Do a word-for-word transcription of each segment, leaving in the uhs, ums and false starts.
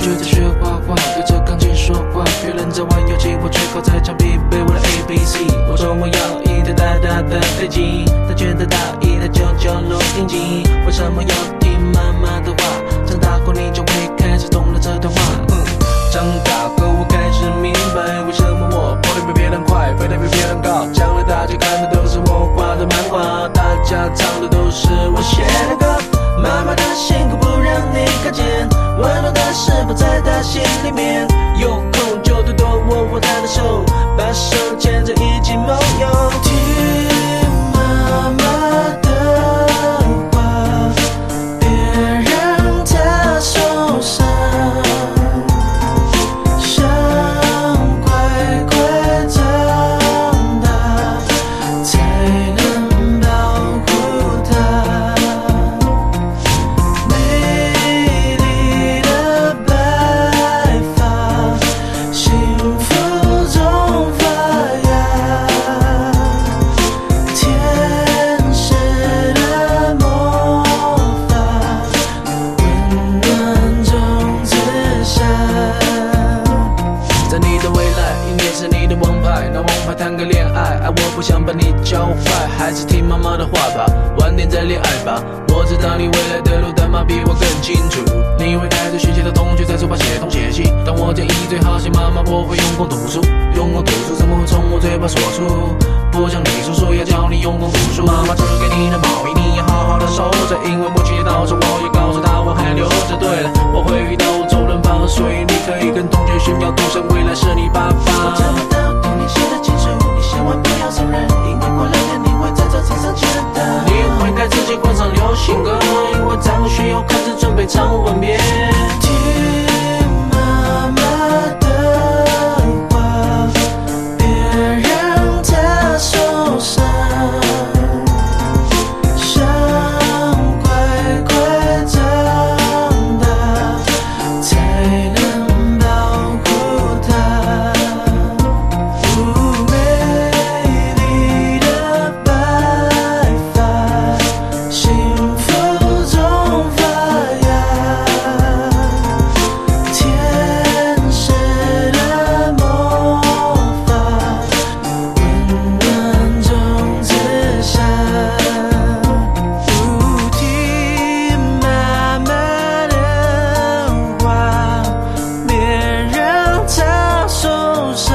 就在学画画，对着钢琴说话。别人在玩游戏，我却靠在墙壁背我的 A B C。我周末要一台大大的飞机，他觉得大一台九九录音机。为什么要听妈妈的话？长大后你就会开始懂了这段话。嗯，长大后我开始明白，为什么我跑得比别人快，飞得比别人高。将来大家看的都是我画的漫画，大家唱的都是我写的歌。妈妈的辛苦不让你看见，温暖的是否在她心里面？有空就多多握握她的手，把手牵着一起梦游。听妈妈的话，别让她受伤，想乖乖长大，才能保护她。美丽的白发，幸福中发芽，天使的魔法，温暖中自下。在你的未来，一年是你的王牌，拿王牌谈个恋爱，爱我不想把你教坏，还是听妈妈的话吧，晚点再恋爱吧。我知道你未来的路，但妈比我更清楚。你会带着学习的同学在书包写东写西，当我建议最好写妈妈，我会用功读书，用功读书怎么会从我嘴巴说出？不像你叔叔要教你用功读书。妈妈织给你的毛衣，你要好好的收着，因为母亲节到时，我也告诉她我还留着。对了，我会遇到周润发，所以你可以跟同学炫耀，独生未来是你爸爸。我找不到童年写的情书，你千万不要送人，因为过两天你会在这场上见到。你会该自己换上流行歌，因为张学友开始准备唱吻别。听妈妈的话，别让她受伤，想乖乖长大，才能保护她。哦，美丽的白发，幸福中发芽，天使的魔法，温暖中自下。哦，听妈妈的话，别让她受伤，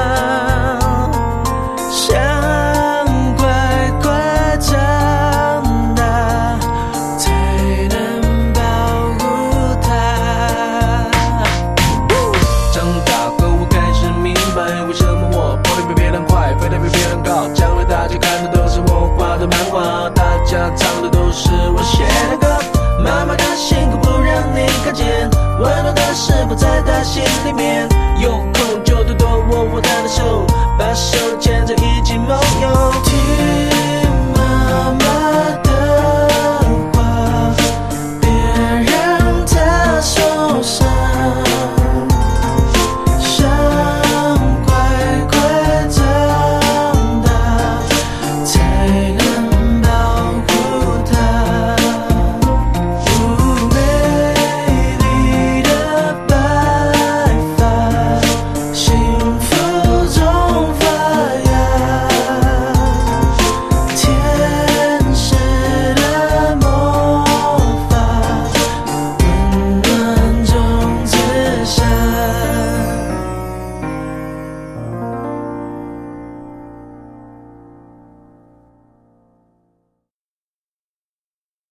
想乖乖长大，才能保护她。长大后我开始明白，为什么我跑得比别人快，飞得比别人高。将来大家看的都是我画的漫画，大家唱的都是我写的歌。妈妈的辛苦不让你看见，温暖的是否在她心里面？有空就多多握握她的手，